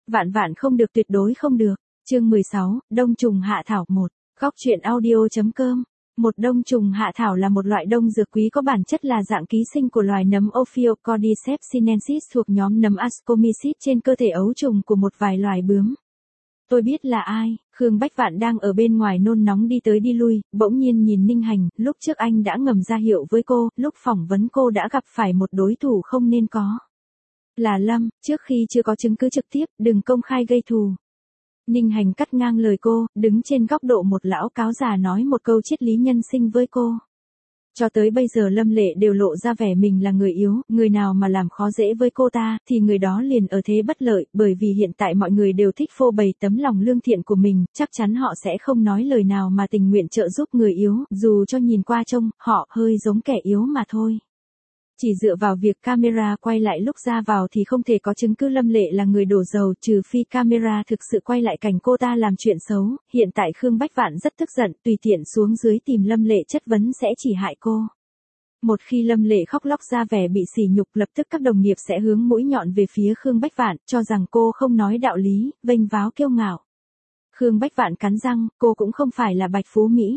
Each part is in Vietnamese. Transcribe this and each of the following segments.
Vạn vạn không được, tuyệt đối không được. Chương 16, Đông trùng hạ thảo 1. Góc truyện audio.com. Một đông trùng hạ thảo là một loại đông dược quý có bản chất là dạng ký sinh của loài nấm Ophiocordyceps sinensis thuộc nhóm nấm Ascomyces trên cơ thể ấu trùng của một vài loài bướm. Tôi biết là ai. Khương Bách Vạn đang ở bên ngoài nôn nóng đi tới đi lui, bỗng nhiên nhìn Ninh Hành, lúc trước anh đã ngầm ra hiệu với cô, lúc phỏng vấn cô đã gặp phải một đối thủ không nên có. Là Lâm, trước khi chưa có chứng cứ trực tiếp, đừng công khai gây thù. Ninh Hành cắt ngang lời cô, đứng trên góc độ một lão cáo già nói một câu triết lý nhân sinh với cô. Cho tới bây giờ Lâm Lệ đều lộ ra vẻ mình là người yếu, người nào mà làm khó dễ với cô ta, thì người đó liền ở thế bất lợi, bởi vì hiện tại mọi người đều thích phô bày tấm lòng lương thiện của mình, chắc chắn họ sẽ không nói lời nào mà tình nguyện trợ giúp người yếu, dù cho nhìn qua trông, họ hơi giống kẻ yếu mà thôi. Chỉ dựa vào việc camera quay lại lúc ra vào thì không thể có chứng cứ Lâm Lệ là người đổ dầu, trừ phi camera thực sự quay lại cảnh cô ta làm chuyện xấu. Hiện tại Khương Bách Vạn rất tức giận, tùy tiện xuống dưới tìm Lâm Lệ chất vấn sẽ chỉ hại cô. Một khi Lâm Lệ khóc lóc ra vẻ bị sỉ nhục, lập tức các đồng nghiệp sẽ hướng mũi nhọn về phía Khương Bách Vạn, cho rằng cô không nói đạo lý, vênh váo kiêu ngạo. Khương Bách Vạn cắn răng, cô cũng không phải là Bạch Phú Mỹ.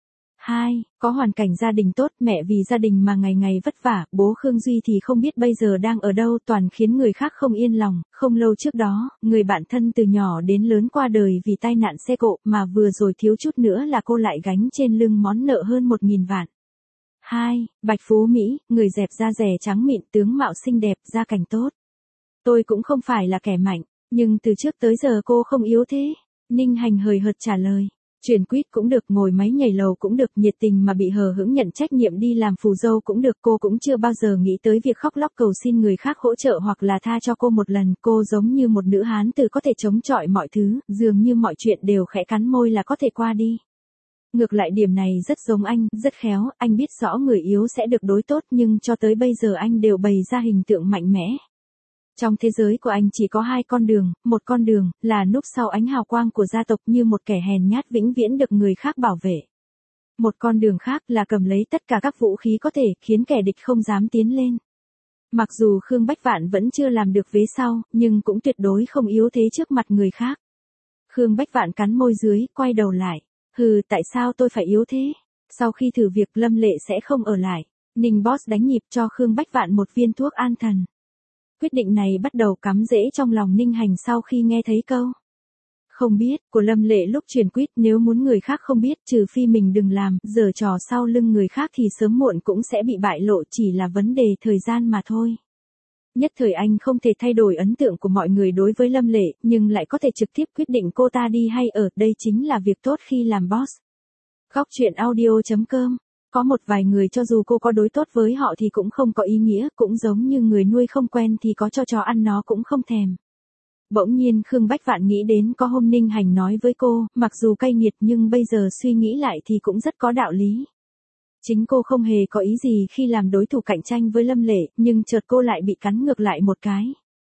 2. Có hoàn cảnh gia đình tốt, mẹ vì gia đình mà ngày ngày vất vả, bố Khương Duy thì không biết bây giờ đang ở đâu, toàn khiến người khác không yên lòng. Không lâu trước đó, người bạn thân từ nhỏ đến lớn qua đời vì tai nạn xe cộ, mà vừa rồi thiếu chút nữa là cô lại gánh trên lưng món nợ hơn 1.000 vạn. 2. Bạch Phú Mỹ, người dẹp da dẻ trắng mịn, tướng mạo xinh đẹp, gia cảnh tốt. Tôi cũng không phải là kẻ mạnh, nhưng từ trước tới giờ cô không yếu thế. Ninh Hành hời hợt trả lời. Truyền quýt cũng được, ngồi máy nhảy lầu cũng được, nhiệt tình mà bị hờ hững nhận trách nhiệm đi làm phù dâu cũng được. Cô cũng chưa bao giờ nghĩ tới việc khóc lóc cầu xin người khác hỗ trợ hoặc là tha cho cô một lần. Cô giống như một nữ hán tử có thể chống chọi mọi thứ, dường như mọi chuyện đều khẽ cắn môi là có thể qua đi. Ngược lại điểm này rất giống anh, rất khéo, anh biết rõ người yếu sẽ được đối tốt nhưng cho tới bây giờ anh đều bày ra hình tượng mạnh mẽ. Trong thế giới của anh chỉ có 2 con đường, một con đường là núp sau ánh hào quang của gia tộc như một kẻ hèn nhát vĩnh viễn được người khác bảo vệ. Một con đường khác là cầm lấy tất cả các vũ khí có thể khiến kẻ địch không dám tiến lên. Mặc dù Khương Bách Vạn vẫn chưa làm được vế sau, nhưng cũng tuyệt đối không yếu thế trước mặt người khác. Khương Bách Vạn cắn môi dưới, quay đầu lại. Hừ, tại sao tôi phải yếu thế? Sau khi thử việc Lâm Lệ sẽ không ở lại. Ninh Boss đánh nhịp cho Khương Bách Vạn một viên thuốc an thần. Quyết định này bắt đầu cắm rễ trong lòng Ninh Hành sau khi nghe thấy câu không biết của Lâm Lệ lúc truyền quýt, nếu muốn người khác không biết, trừ phi mình đừng làm, giở trò sau lưng người khác thì sớm muộn cũng sẽ bị bại lộ, chỉ là vấn đề thời gian mà thôi. Nhất thời anh không thể thay đổi ấn tượng của mọi người đối với Lâm Lệ, nhưng lại có thể trực tiếp quyết định cô ta đi hay ở, đây chính là việc tốt khi làm boss. Góc truyện audio.com. Có một vài người cho dù cô có đối tốt với họ thì cũng không có ý nghĩa, cũng giống như người nuôi không quen thì có cho chó ăn nó cũng không thèm. Bỗng nhiên Khương Bách Vạn nghĩ đến có hôm Ninh Hành nói với cô, mặc dù cay nghiệt nhưng bây giờ suy nghĩ lại thì cũng rất có đạo lý. Chính cô không hề có ý gì khi làm đối thủ cạnh tranh với Lâm Lệ, nhưng chợt cô lại bị cắn ngược lại một cái.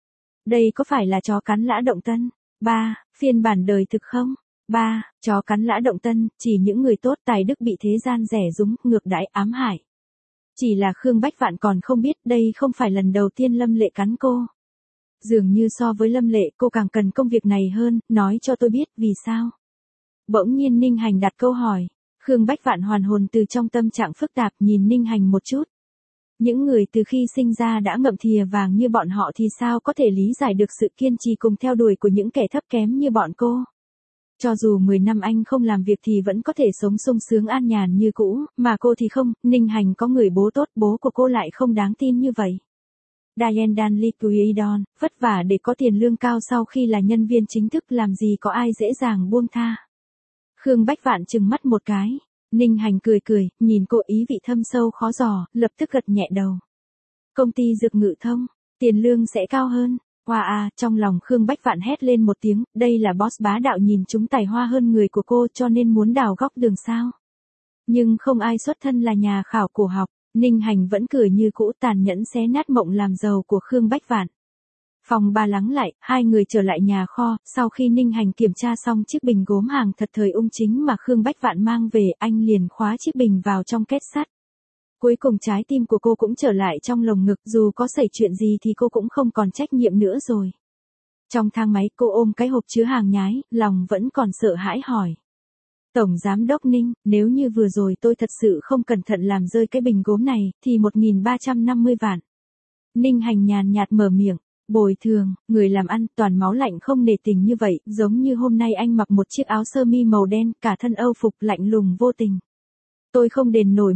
Đây có phải là chó cắn lã động tân? 3. Phiên bản đời thực không? 3. Chó cắn lã động tân, chỉ những người tốt tài đức bị thế gian rẻ rúng, ngược đãi ám hại. Chỉ là Khương Bách Vạn còn không biết đây không phải lần đầu tiên Lâm Lệ cắn cô. Dường như so với Lâm Lệ cô càng cần công việc này hơn, nói cho tôi biết vì sao. Bỗng nhiên Ninh Hành đặt câu hỏi. Khương Bách Vạn hoàn hồn từ trong tâm trạng phức tạp nhìn Ninh Hành một chút. Những người từ khi sinh ra đã ngậm thìa vàng như bọn họ thì sao có thể lý giải được sự kiên trì cùng theo đuổi của những kẻ thấp kém như bọn cô. Cho dù 10 năm anh không làm việc thì vẫn có thể sống sung sướng an nhàn như cũ, mà cô thì không. Ninh Hành có người bố tốt, bố của cô lại không đáng tin như vậy. Diane Danley Quaidon, vất vả để có tiền lương cao sau khi là nhân viên chính thức, làm gì có ai dễ dàng buông tha. Khương Bách Vạn trừng mắt một cái. Ninh Hành cười cười, nhìn cô ý vị thâm sâu khó dò, lập tức gật nhẹ đầu. Công ty dược ngự thông, tiền lương sẽ cao hơn. Hoa à, trong lòng Khương Bách Vạn hét lên một tiếng, đây là boss bá đạo nhìn chúng tài hoa hơn người của cô cho nên muốn đào góc đường sao. Nhưng không ai xuất thân là nhà khảo cổ học, Ninh Hành vẫn cười như cũ, tàn nhẫn xé nát mộng làm giàu của Khương Bách Vạn. Phòng 3 lắng lại, 2 người trở lại nhà kho, sau khi Ninh Hành kiểm tra xong chiếc bình gốm hàng thật thời ung chính mà Khương Bách Vạn mang về, anh liền khóa chiếc bình vào trong két sắt. Cuối cùng trái tim của cô cũng trở lại trong lồng ngực, dù có xảy chuyện gì thì cô cũng không còn trách nhiệm nữa rồi. Trong thang máy cô ôm cái hộp chứa hàng nhái, lòng vẫn còn sợ hãi hỏi. Tổng Giám đốc Ninh, nếu như vừa rồi tôi thật sự không cẩn thận làm rơi cái bình gốm này, thì 1.350 vạn. Ninh Hành nhàn nhạt mở miệng. Bồi thường, người làm ăn, toàn máu lạnh không nề tình như vậy, giống như hôm nay anh mặc một chiếc áo sơ mi màu đen, cả thân âu phục lạnh lùng vô tình. Tôi không đền nổi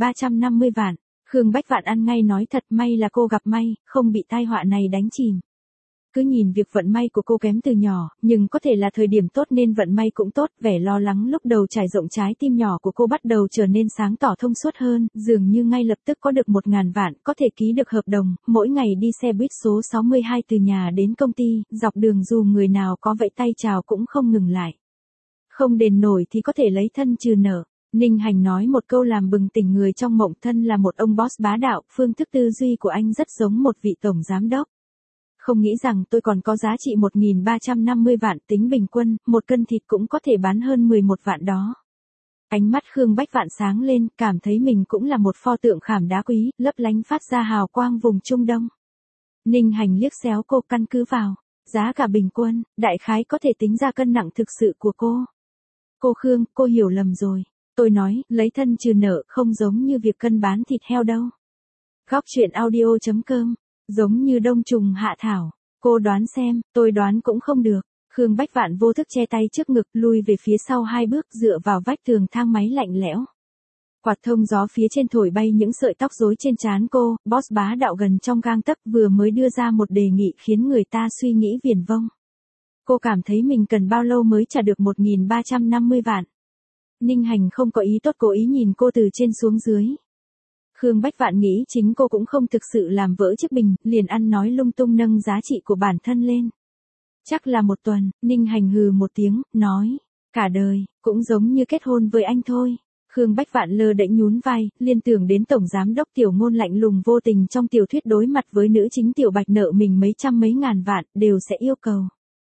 1.350 vạn. Khương Bách Vạn ăn ngay nói thật, may là cô gặp may, không bị tai họa này đánh chìm. Cứ nhìn việc vận may của cô kém từ nhỏ, nhưng có thể là thời điểm tốt nên vận may cũng tốt, vẻ lo lắng lúc đầu trải rộng trái tim nhỏ của cô bắt đầu trở nên sáng tỏ thông suốt hơn, dường như ngay lập tức có được 1.000 vạn, có thể ký được hợp đồng, mỗi ngày đi xe buýt số 62 từ nhà đến công ty, dọc đường dù người nào có vẫy tay chào cũng không ngừng lại. Không đền nổi thì có thể lấy thân trừ nợ. Ninh Hành nói một câu làm bừng tỉnh người trong mộng, thân là một ông boss bá đạo, phương thức tư duy của anh rất giống một vị tổng giám đốc. Không nghĩ rằng tôi còn có giá trị 1.350 vạn, tính bình quân, một cân thịt cũng có thể bán hơn 11 vạn đó. Ánh mắt Khương Bách Vạn sáng lên, cảm thấy mình cũng là một pho tượng khảm đá quý, lấp lánh phát ra hào quang vùng Trung Đông. Ninh Hành liếc xéo cô, căn cứ vào giá cả bình quân, đại khái có thể tính ra cân nặng thực sự của cô. Cô Khương, cô hiểu lầm rồi. Tôi nói, lấy thân trừ nợ không giống như việc cân bán thịt heo đâu. Góc truyện audio.com, giống như đông trùng hạ thảo. Cô đoán xem, tôi đoán cũng không được. Khương Bách Vạn vô thức che tay trước ngực, lui về phía sau 2 bước, dựa vào vách tường thang máy lạnh lẽo. Quạt thông gió phía trên thổi bay những sợi tóc rối trên trán cô, boss bá đạo gần trong gang tấc vừa mới đưa ra một đề nghị khiến người ta suy nghĩ viển vông. Cô cảm thấy mình cần bao lâu mới trả được 1.350 vạn. Ninh Hành không có ý tốt, cố ý nhìn cô từ trên xuống dưới. Khương Bách Vạn nghĩ chính cô cũng không thực sự làm vỡ chiếc bình, liền ăn nói lung tung nâng giá trị của bản thân lên. Chắc là 1 tuần, Ninh Hành hừ một tiếng, nói, cả đời, cũng giống như kết hôn với anh thôi. Khương Bách Vạn lơ đễnh nhún vai, liên tưởng đến Tổng Giám đốc Tiểu Ngôn lạnh lùng vô tình trong tiểu thuyết đối mặt với nữ chính Tiểu Bạch nợ mình mấy trăm mấy ngàn vạn, đều sẽ yêu cầu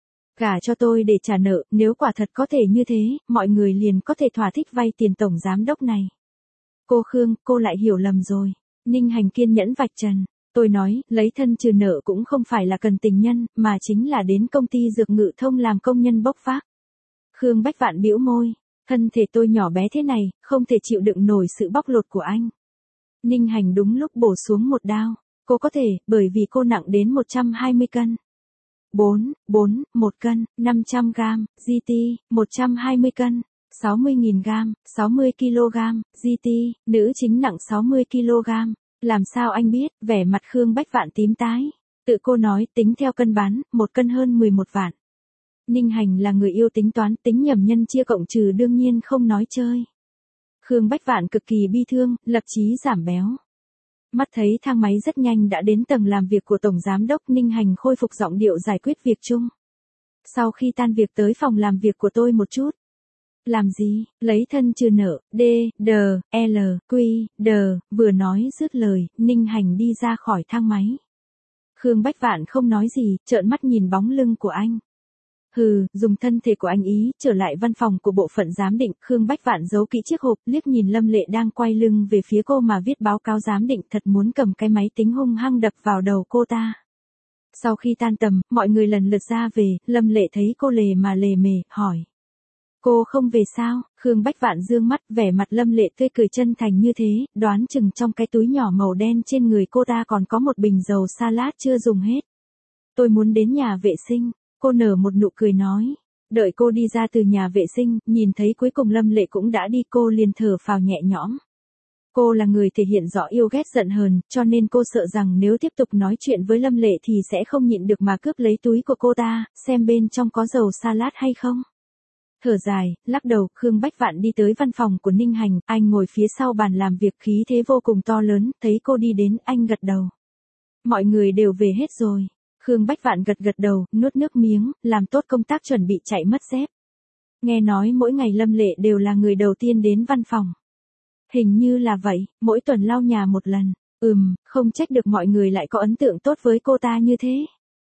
gả cho tôi để trả nợ, nếu quả thật có thể như thế, mọi người liền có thể thỏa thích vay tiền Tổng Giám đốc này. Cô Khương, cô lại hiểu lầm rồi. Ninh Hành kiên nhẫn vạch trần. Tôi nói, lấy thân trừ nợ cũng không phải là cần tình nhân, mà chính là đến công ty dược ngự thông làm công nhân bốc vác. Khương Bách Vạn bĩu môi. Thân thể tôi nhỏ bé thế này, không thể chịu đựng nổi sự bóc lột của anh. Ninh Hành đúng lúc bổ xuống một đao. Cô có thể, bởi vì cô nặng đến 120 cân. 1 cân, 500 gram, GT, 120 cân. 60.000 gram, 60 kg, GT, nữ chính nặng 60 kg. Làm sao anh biết? Vẻ mặt Khương Bách Vạn tím tái. Tự cô nói, tính theo cân bán, 1 cân hơn 11 vạn. Ninh Hành là người yêu tính toán, tính nhầm nhân chia cộng trừ đương nhiên không nói chơi. Khương Bách Vạn cực kỳ bi thương, lập chí giảm béo. Mắt thấy thang máy rất nhanh đã đến tầng làm việc của Tổng Giám đốc, Ninh Hành khôi phục giọng điệu giải quyết việc chung. Sau khi tan việc tới phòng làm việc của tôi một chút. Làm gì, lấy thân trừ nợ, D, D, L, Q, D, vừa nói dứt lời, Ninh Hành đi ra khỏi thang máy. Khương Bách Vạn không nói gì, trợn mắt nhìn bóng lưng của anh. Hừ, dùng thân thể của anh ý, trở lại văn phòng của bộ phận giám định, Khương Bách Vạn giấu kỹ chiếc hộp, liếc nhìn Lâm Lệ đang quay lưng về phía cô mà viết báo cáo giám định, thật muốn cầm cái máy tính hung hăng đập vào đầu cô ta. Sau khi tan tầm, mọi người lần lượt ra về, Lâm Lệ thấy cô lề mà lề mề, hỏi. Cô không về sao? Khương Bách Vạn dương mắt, vẻ mặt Lâm Lệ tươi cười chân thành như thế, đoán chừng trong cái túi nhỏ màu đen trên người cô ta còn có một bình dầu salad chưa dùng hết. Tôi muốn đến nhà vệ sinh. Cô nở một nụ cười nói. Đợi cô đi ra từ nhà vệ sinh, nhìn thấy cuối cùng Lâm Lệ cũng đã đi, cô liền thở phào nhẹ nhõm. Cô là người thể hiện rõ yêu ghét giận hờn, cho nên cô sợ rằng nếu tiếp tục nói chuyện với Lâm Lệ thì sẽ không nhịn được mà cướp lấy túi của cô ta, xem bên trong có dầu salad hay không. Thở dài, lắc đầu, Khương Bách Vạn đi tới văn phòng của Ninh Hành, anh ngồi phía sau bàn làm việc, khí thế vô cùng to lớn, thấy cô đi đến, anh gật đầu. Mọi người đều về hết rồi. Khương Bách Vạn gật đầu, nuốt nước miếng, làm tốt công tác chuẩn bị chạy mất dép. Nghe nói mỗi ngày Lâm Lệ đều là người đầu tiên đến văn phòng. Hình như là vậy, mỗi tuần lau nhà một lần. Không trách được mọi người lại có ấn tượng tốt với cô ta như thế.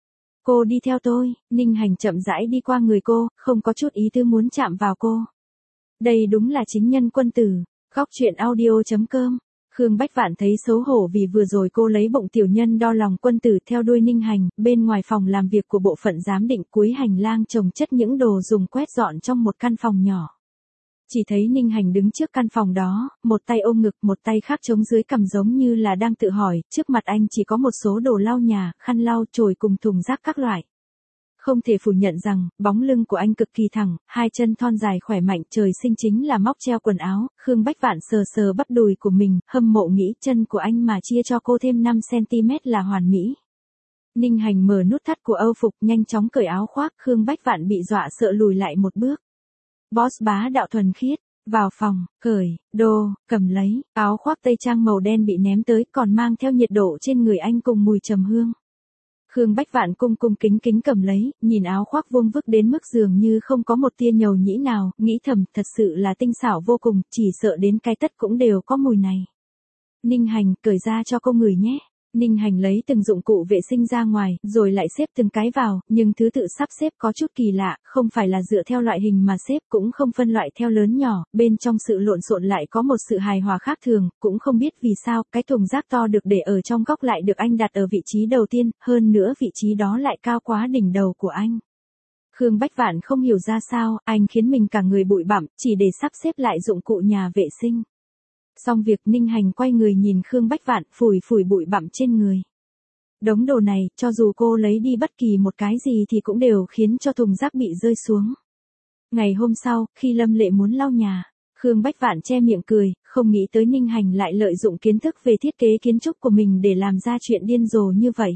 Cô đi theo tôi, Ninh Hành chậm rãi đi qua người cô, không có chút ý tư muốn chạm vào cô. Đây đúng là chính nhân quân tử. Góc truyện audio.com Khương Bách Vạn thấy xấu hổ vì vừa rồi cô lấy bụng tiểu nhân đo lòng quân tử theo đuôi Ninh Hành, bên ngoài phòng làm việc của bộ phận giám định cuối hành lang chồng chất những đồ dùng quét dọn trong một căn phòng nhỏ. Chỉ thấy Ninh Hành đứng trước căn phòng đó, một tay ôm ngực, một tay khác chống dưới cằm giống như là đang tự hỏi, trước mặt anh chỉ có một số đồ lau nhà, khăn lau, chổi cùng thùng rác các loại. Không thể phủ nhận rằng, bóng lưng của anh cực kỳ thẳng, hai chân thon dài khỏe mạnh, trời sinh chính là móc treo quần áo. Khương Bách Vạn sờ sờ bắp đùi của mình, hâm mộ nghĩ chân của anh mà chia cho cô thêm 5cm là hoàn mỹ. Ninh Hành mở nút thắt của Âu phục, nhanh chóng cởi áo khoác, Khương Bách Vạn bị dọa sợ lùi lại một bước. Boss bá đạo thuần khiết, vào phòng, cởi, đồ, cầm lấy, áo khoác tây trang màu đen bị ném tới, còn mang theo nhiệt độ trên người anh cùng mùi trầm hương. Khương Bách Vạn cung cung kính kính cầm lấy, nhìn áo khoác vuông vức đến mức dường như không có một tia nhầu nhĩ nào, nghĩ thầm, thật sự là tinh xảo vô cùng, chỉ sợ đến cái tất cũng đều có mùi này. Ninh Hành, cởi ra cho cô ngửi nhé. Ninh Hành lấy từng dụng cụ vệ sinh ra ngoài, rồi lại xếp từng cái vào, nhưng thứ tự sắp xếp có chút kỳ lạ, không phải là dựa theo loại hình mà xếp, cũng không phân loại theo lớn nhỏ, bên trong sự lộn xộn lại có một sự hài hòa khác thường, cũng không biết vì sao, cái thùng rác to được để ở trong góc lại được anh đặt ở vị trí đầu tiên, hơn nữa vị trí đó lại cao quá đỉnh đầu của anh. Khương Bách Vạn không hiểu ra sao, anh khiến mình cả người bụi bặm, chỉ để sắp xếp lại dụng cụ nhà vệ sinh. Xong việc, Ninh Hành quay người nhìn Khương Bách Vạn, phủi phủi bụi bặm trên người. Đống đồ này, cho dù cô lấy đi bất kỳ một cái gì thì cũng đều khiến cho thùng rác bị rơi xuống. Ngày hôm sau, khi Lâm Lệ muốn lau nhà, Khương Bách Vạn che miệng cười, không nghĩ tới Ninh Hành lại lợi dụng kiến thức về thiết kế kiến trúc của mình để làm ra chuyện điên rồ như vậy.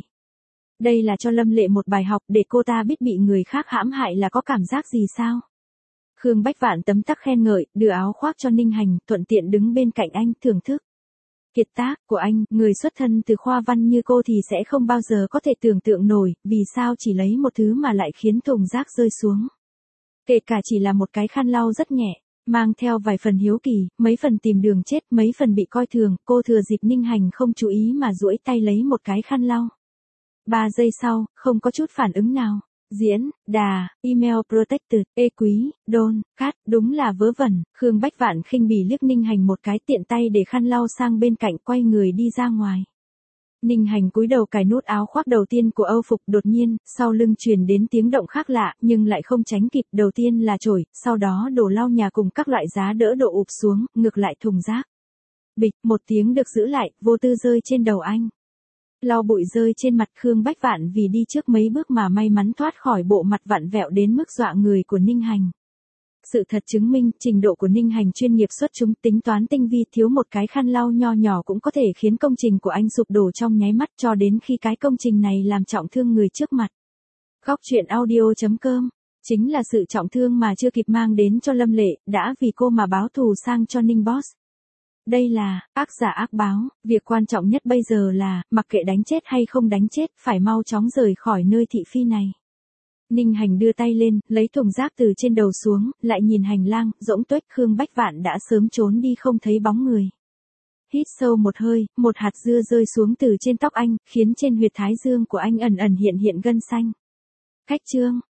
Đây là cho Lâm Lệ một bài học để cô ta biết bị người khác hãm hại là có cảm giác gì sao. Khương Bách Vạn tấm tắc khen ngợi, đưa áo khoác cho Ninh Hành, thuận tiện đứng bên cạnh anh, thưởng thức. Kiệt tác của anh, người xuất thân từ khoa văn như cô thì sẽ không bao giờ có thể tưởng tượng nổi, vì sao chỉ lấy một thứ mà lại khiến thùng rác rơi xuống. Kể cả chỉ là một cái khăn lau rất nhẹ, mang theo vài phần hiếu kỳ, mấy phần tìm đường chết, mấy phần bị coi thường, cô thừa dịp Ninh Hành không chú ý mà duỗi tay lấy một cái khăn lau. 3 giây sau, không có chút phản ứng nào. Diễn, đà, email protected, quý, đôn, cát, đúng là vớ vẩn. Khương Bách Vạn khinh bỉ liếc Ninh Hành một cái, tiện tay để khăn lau sang bên cạnh, quay người đi ra ngoài. Ninh Hành cúi đầu cài nút áo khoác đầu tiên của Âu phục, đột nhiên, sau lưng truyền đến tiếng động khác lạ, nhưng lại không tránh kịp, đầu tiên là chổi, sau đó đồ lau nhà cùng các loại giá đỡ độ ụp xuống, ngược lại thùng rác. Bịch, một tiếng được giữ lại, vô tư rơi trên đầu anh. Lau bụi rơi trên mặt Khương Bách Vạn vì đi trước mấy bước mà may mắn thoát khỏi bộ mặt vặn vẹo đến mức dọa người của Ninh Hành. Sự thật chứng minh, trình độ của Ninh Hành chuyên nghiệp xuất chúng, tính toán tinh vi, thiếu một cái khăn lau nho nhỏ cũng có thể khiến công trình của anh sụp đổ trong nháy mắt, cho đến khi cái công trình này làm trọng thương người trước mặt. Góc truyện audio.com, chính là sự trọng thương mà chưa kịp mang đến cho Lâm Lệ, đã vì cô mà báo thù sang cho Ninh Boss. Đây là, ác giả ác báo, việc quan trọng nhất bây giờ là, mặc kệ đánh chết hay không đánh chết, phải mau chóng rời khỏi nơi thị phi này. Ninh Hành đưa tay lên, lấy thùng rác từ trên đầu xuống, lại nhìn hành lang, rỗng tuếch. Khương Bách Vạn đã sớm trốn đi không thấy bóng người. Hít sâu một hơi, một hạt dưa rơi xuống từ trên tóc anh, khiến trên huyệt thái dương của anh ẩn ẩn hiện hiện gân xanh. Cách chương.